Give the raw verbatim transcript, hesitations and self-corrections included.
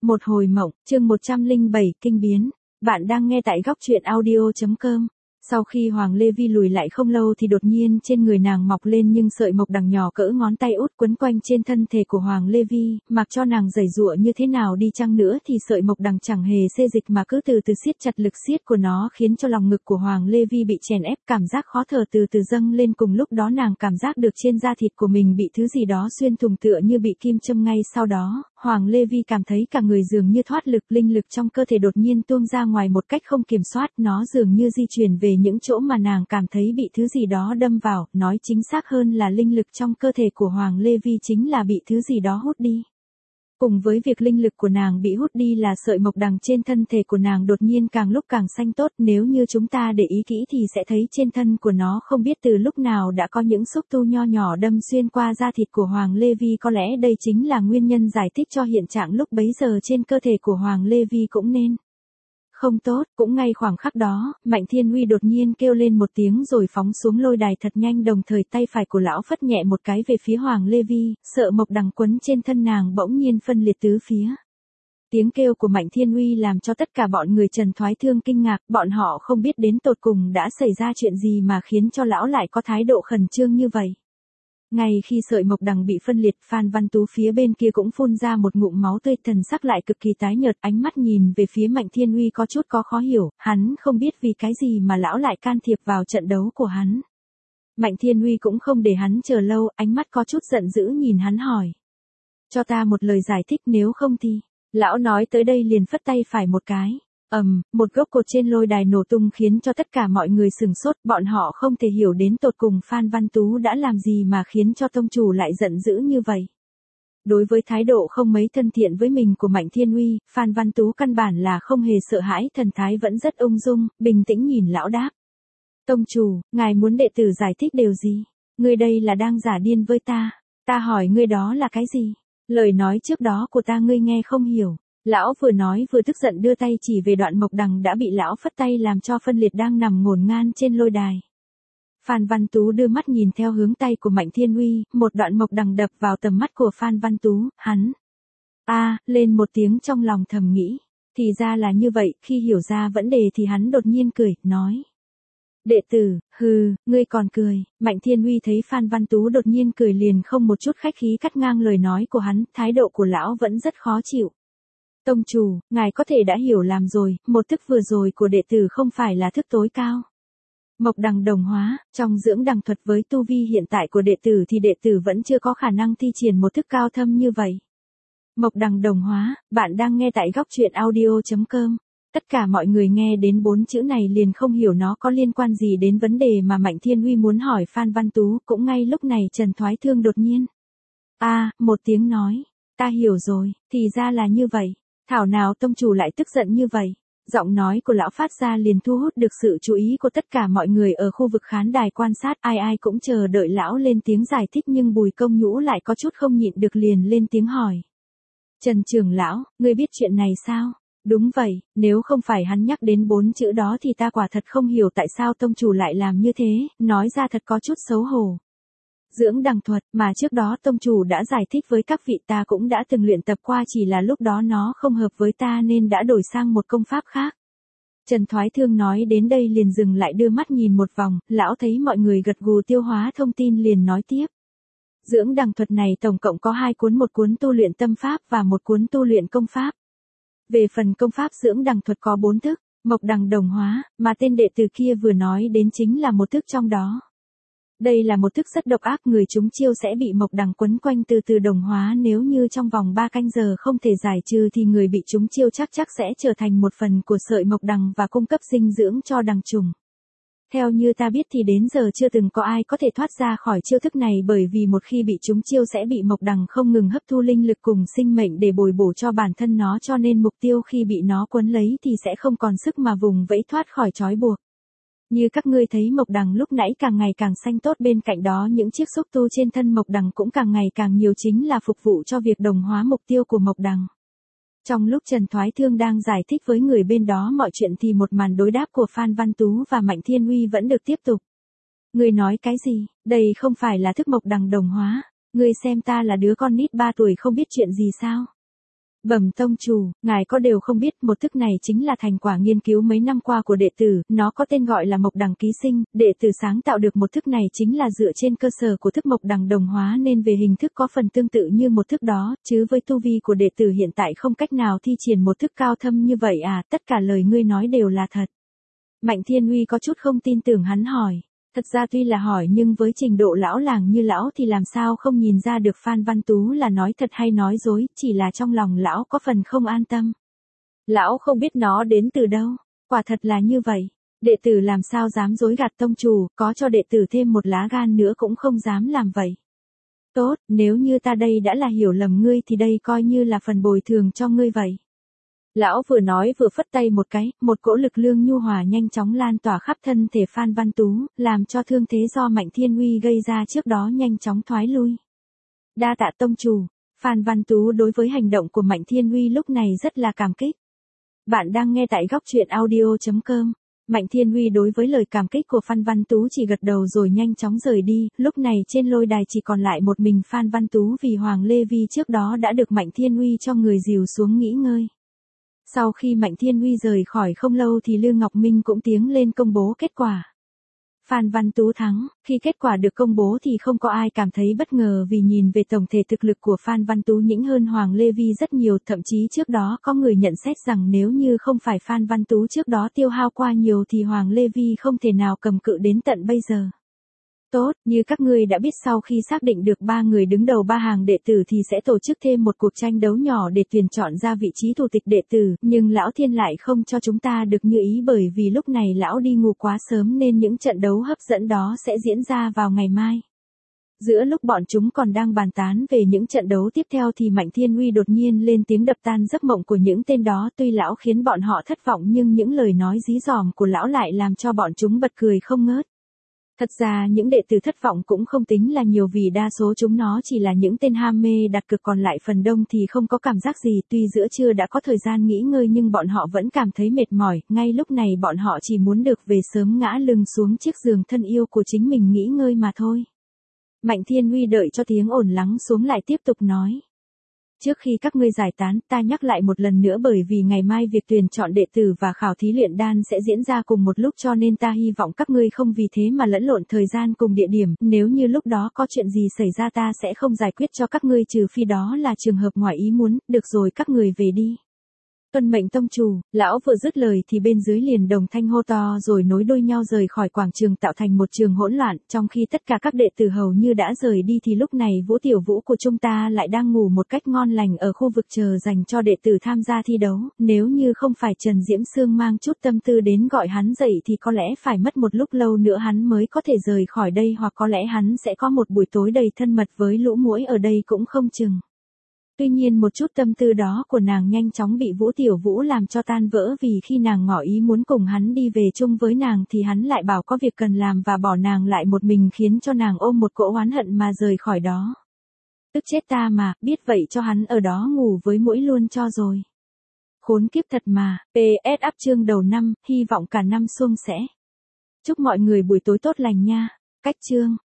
Một hồi mộng, chương một trăm lẻ bảy, kinh biến. Bạn đang nghe tại góc truyện audio chấm com. Sau khi Hoàng Lê Vi lùi lại không lâu thì đột nhiên trên người nàng mọc lên những sợi mộc đằng nhỏ cỡ ngón tay út quấn quanh trên thân thể của Hoàng Lê Vi, mặc cho nàng giãy giụa như thế nào đi chăng nữa thì sợi mộc đằng chẳng hề xê dịch mà cứ từ từ siết chặt lực siết của nó, khiến cho lòng ngực của Hoàng Lê Vi bị chèn ép, cảm giác khó thở từ từ dâng lên. Cùng lúc đó nàng cảm giác được trên da thịt của mình bị thứ gì đó xuyên thủng tựa như bị kim châm. Ngay sau đó, Hoàng Lê Vi cảm thấy cả người dường như thoát lực, linh lực trong cơ thể đột nhiên tuôn ra ngoài một cách không kiểm soát, nó dường như di chuyển về những chỗ mà nàng cảm thấy bị thứ gì đó đâm vào, nói chính xác hơn là linh lực trong cơ thể của Hoàng Lê Vi chính là bị thứ gì đó hút đi. Cùng với việc linh lực của nàng bị hút đi là sợi mộc đằng trên thân thể của nàng đột nhiên càng lúc càng xanh tốt, nếu như chúng ta để ý kỹ thì sẽ thấy trên thân của nó không biết từ lúc nào đã có những xúc tu nho nhỏ đâm xuyên qua da thịt của Hoàng Lê Vi, có lẽ đây chính là nguyên nhân giải thích cho hiện trạng lúc bấy giờ trên cơ thể của Hoàng Lê Vi cũng nên không tốt. Cũng ngay khoảng khắc đó, Mạnh Thiên Huy đột nhiên kêu lên một tiếng rồi phóng xuống lôi đài thật nhanh, đồng thời tay phải của lão phất nhẹ một cái về phía Hoàng Lê Vi, sợi mộc đằng quấn trên thân nàng bỗng nhiên phân liệt tứ phía. Tiếng kêu của Mạnh Thiên Huy làm cho tất cả bọn người Trần Thoái Thương kinh ngạc, bọn họ không biết đến tột cùng đã xảy ra chuyện gì mà khiến cho lão lại có thái độ khẩn trương như vậy. Ngay khi sợi mộc đằng bị phân liệt, Phan Văn Tú phía bên kia cũng phun ra một ngụm máu tươi, thần sắc lại cực kỳ tái nhợt, ánh mắt nhìn về phía Mạnh Thiên Huy có chút có khó hiểu, hắn không biết vì cái gì mà lão lại can thiệp vào trận đấu của hắn. Mạnh Thiên Huy cũng không để hắn chờ lâu, ánh mắt có chút giận dữ nhìn hắn hỏi. Cho ta một lời giải thích, nếu không thì... Lão nói tới đây liền phất tay phải một cái. ầm, um, một gốc cột trên lôi đài nổ tung khiến cho tất cả mọi người sửng sốt, bọn họ không thể hiểu đến tột cùng Phan Văn Tú đã làm gì mà khiến cho tông chủ lại giận dữ như vậy. Đối với thái độ không mấy thân thiện với mình của Mạnh Thiên Huy, Phan Văn Tú căn bản là không hề sợ hãi, thần thái vẫn rất ung dung, bình tĩnh nhìn lão đáp. Tông chủ, ngài muốn đệ tử giải thích điều gì? Ngươi đây là đang giả điên với ta. Ta hỏi ngươi đó là cái gì? Lời nói trước đó của ta ngươi nghe không hiểu. Lão vừa nói vừa tức giận đưa tay chỉ về đoạn mộc đằng đã bị lão phất tay làm cho phân liệt đang nằm ngổn ngang trên lôi đài. Phan Văn Tú đưa mắt nhìn theo hướng tay của Mạnh Thiên Huy, một đoạn mộc đằng đập vào tầm mắt của Phan Văn Tú, hắn a à, lên một tiếng trong lòng thầm nghĩ, thì ra là như vậy. Khi hiểu ra vấn đề thì hắn đột nhiên cười, nói. Đệ tử, hừ, ngươi còn cười. Mạnh Thiên Huy thấy Phan Văn Tú đột nhiên cười liền không một chút khách khí cắt ngang lời nói của hắn, thái độ của lão vẫn rất khó chịu. Tông chủ, ngài có thể đã hiểu lầm rồi, một thức vừa rồi của đệ tử không phải là thức tối cao. Mộc đằng đồng hóa, trong dưỡng đằng thuật với tu vi hiện tại của đệ tử thì đệ tử vẫn chưa có khả năng thi triển một thức cao thâm như vậy. Mộc đằng đồng hóa, bạn đang nghe tại góc truyện audio chấm com. Tất cả mọi người nghe đến bốn chữ này liền không hiểu nó có liên quan gì đến vấn đề mà Mạnh Thiên Huy muốn hỏi Phan Văn Tú. Cũng ngay lúc này Trần Thoái Thương đột nhiên a à, một tiếng nói, ta hiểu rồi, thì ra là như vậy. Thảo nào tông chủ lại tức giận như vậy. Giọng nói của lão phát ra liền thu hút được sự chú ý của tất cả mọi người ở khu vực khán đài quan sát, ai ai cũng chờ đợi lão lên tiếng giải thích, nhưng Bùi Công Nhũ lại có chút không nhịn được liền lên tiếng hỏi. Trần trưởng lão, ngươi biết chuyện này sao? Đúng vậy, nếu không phải hắn nhắc đến bốn chữ đó thì ta quả thật không hiểu tại sao tông chủ lại làm như thế, nói ra thật có chút xấu hổ. Dưỡng đằng thuật mà trước đó tông chủ đã giải thích với các vị, ta cũng đã từng luyện tập qua, chỉ là lúc đó nó không hợp với ta nên đã đổi sang một công pháp khác. Trần Thoái Thương nói đến đây liền dừng lại đưa mắt nhìn một vòng, lão thấy mọi người gật gù tiêu hóa thông tin liền nói tiếp. Dưỡng đằng thuật này tổng cộng có hai cuốn, một cuốn tu luyện tâm pháp và một cuốn tu luyện công pháp. Về phần công pháp dưỡng đằng thuật có bốn thức, mộc đằng đồng hóa, mà tên đệ tử kia vừa nói đến chính là một thức trong đó. Đây là một thức rất độc ác, người chúng chiêu sẽ bị mộc đằng quấn quanh từ từ đồng hóa, nếu như trong vòng ba canh giờ không thể giải trừ thì người bị chúng chiêu chắc chắc sẽ trở thành một phần của sợi mộc đằng và cung cấp dinh dưỡng cho đằng trùng. Theo như ta biết thì đến giờ chưa từng có ai có thể thoát ra khỏi chiêu thức này, bởi vì một khi bị chúng chiêu sẽ bị mộc đằng không ngừng hấp thu linh lực cùng sinh mệnh để bồi bổ cho bản thân nó, cho nên mục tiêu khi bị nó quấn lấy thì sẽ không còn sức mà vùng vẫy thoát khỏi trói buộc. Như các ngươi thấy mộc đằng lúc nãy càng ngày càng xanh tốt, bên cạnh đó những chiếc xúc tu trên thân mộc đằng cũng càng ngày càng nhiều, chính là phục vụ cho việc đồng hóa mục tiêu của mộc đằng. Trong lúc Trần Thoái Thương đang giải thích với người bên đó mọi chuyện thì một màn đối đáp của Phan Văn Tú và Mạnh Thiên Huy vẫn được tiếp tục. Ngươi nói cái gì? Đây không phải là thức mộc đằng đồng hóa. Ngươi xem ta là đứa con nít ba tuổi không biết chuyện gì sao? Bẩm tông chủ, ngài có đều không biết một thức này chính là thành quả nghiên cứu mấy năm qua của đệ tử, nó có tên gọi là mộc đằng ký sinh, đệ tử sáng tạo được một thức này chính là dựa trên cơ sở của thức mộc đằng đồng hóa nên về hình thức có phần tương tự như một thức đó, chứ với tu vi của đệ tử hiện tại không cách nào thi triển một thức cao thâm như vậy à, tất cả lời ngươi nói đều là thật. Mạnh Thiên Uy có chút không tin tưởng hắn hỏi. Thật ra tuy là hỏi nhưng với trình độ lão làng như lão thì làm sao không nhìn ra được Phan Văn Tú là nói thật hay nói dối, chỉ là trong lòng lão có phần không an tâm. Lão không biết nó đến từ đâu, quả thật là như vậy, đệ tử làm sao dám dối gạt tông chủ, có cho đệ tử thêm một lá gan nữa cũng không dám làm vậy. Tốt, nếu như ta đây đã là hiểu lầm ngươi thì đây coi như là phần bồi thường cho ngươi vậy. Lão vừa nói vừa phất tay một cái, một cỗ lực lương nhu hòa nhanh chóng lan tỏa khắp thân thể Phan Văn Tú, làm cho thương thế do Mạnh Thiên Uy gây ra trước đó nhanh chóng thoái lui. Đa tạ tông chủ, Phan Văn Tú đối với hành động của Mạnh Thiên Uy lúc này rất là cảm kích. Bạn đang nghe tại góc truyện audio chấm com. Mạnh Thiên Uy đối với lời cảm kích của Phan Văn Tú chỉ gật đầu rồi nhanh chóng rời đi, lúc này trên lôi đài chỉ còn lại một mình Phan Văn Tú vì Hoàng Lê Vi trước đó đã được Mạnh Thiên Uy cho người dìu xuống nghỉ ngơi. Sau khi Mạnh Thiên Uy rời khỏi không lâu thì Lương Ngọc Minh cũng tiếng lên công bố kết quả. Phan Văn Tú thắng, khi kết quả được công bố thì không có ai cảm thấy bất ngờ vì nhìn về tổng thể thực lực của Phan Văn Tú nhỉnh hơn Hoàng Lê Vi rất nhiều, thậm chí trước đó có người nhận xét rằng nếu như không phải Phan Văn Tú trước đó tiêu hao qua nhiều thì Hoàng Lê Vi không thể nào cầm cự đến tận bây giờ. Tốt, như các ngươi đã biết sau khi xác định được ba người đứng đầu ba hàng đệ tử thì sẽ tổ chức thêm một cuộc tranh đấu nhỏ để tuyển chọn ra vị trí thủ tịch đệ tử, nhưng Lão Thiên lại không cho chúng ta được như ý bởi vì lúc này Lão đi ngủ quá sớm nên những trận đấu hấp dẫn đó sẽ diễn ra vào ngày mai. Giữa lúc bọn chúng còn đang bàn tán về những trận đấu tiếp theo thì Mạnh Thiên Uy đột nhiên lên tiếng đập tan giấc mộng của những tên đó, tuy Lão khiến bọn họ thất vọng nhưng những lời nói dí dỏm của Lão lại làm cho bọn chúng bật cười không ngớt. Thật ra những đệ tử thất vọng cũng không tính là nhiều vì đa số chúng nó chỉ là những tên ham mê đặt cược, còn lại phần đông thì không có cảm giác gì, tuy giữa trưa đã có thời gian nghỉ ngơi nhưng bọn họ vẫn cảm thấy mệt mỏi, ngay lúc này bọn họ chỉ muốn được về sớm ngã lưng xuống chiếc giường thân yêu của chính mình nghỉ ngơi mà thôi. Mạnh Thiên Uy đợi cho tiếng ồn lắng xuống lại tiếp tục nói. Trước khi các ngươi giải tán, ta nhắc lại một lần nữa bởi vì ngày mai việc tuyển chọn đệ tử và khảo thí luyện đan sẽ diễn ra cùng một lúc cho nên ta hy vọng các ngươi không vì thế mà lẫn lộn thời gian cùng địa điểm, nếu như lúc đó có chuyện gì xảy ra ta sẽ không giải quyết cho các ngươi trừ phi đó là trường hợp ngoài ý muốn, được rồi các người về đi. Tuân mệnh tông chủ, lão vừa dứt lời thì bên dưới liền đồng thanh hô to rồi nối đuôi nhau rời khỏi quảng trường tạo thành một trường hỗn loạn, trong khi tất cả các đệ tử hầu như đã rời đi thì lúc này Vũ Tiểu Vũ của chúng ta lại đang ngủ một cách ngon lành ở khu vực chờ dành cho đệ tử tham gia thi đấu, nếu như không phải Trần Diễm Sương mang chút tâm tư đến gọi hắn dậy thì có lẽ phải mất một lúc lâu nữa hắn mới có thể rời khỏi đây, hoặc có lẽ hắn sẽ có một buổi tối đầy thân mật với lũ muỗi ở đây cũng không chừng. Tuy nhiên một chút tâm tư đó của nàng nhanh chóng bị Vũ Tiểu Vũ làm cho tan vỡ vì khi nàng ngỏ ý muốn cùng hắn đi về chung với nàng thì hắn lại bảo có việc cần làm và bỏ nàng lại một mình khiến cho nàng ôm một cỗ oán hận mà rời khỏi đó. Tức chết ta mà, biết vậy cho hắn ở đó ngủ với muỗi luôn cho rồi. Khốn kiếp thật mà, pê ét up chương đầu năm, hy vọng cả năm suôn sẻ. Chúc mọi người buổi tối tốt lành nha. Cách chương.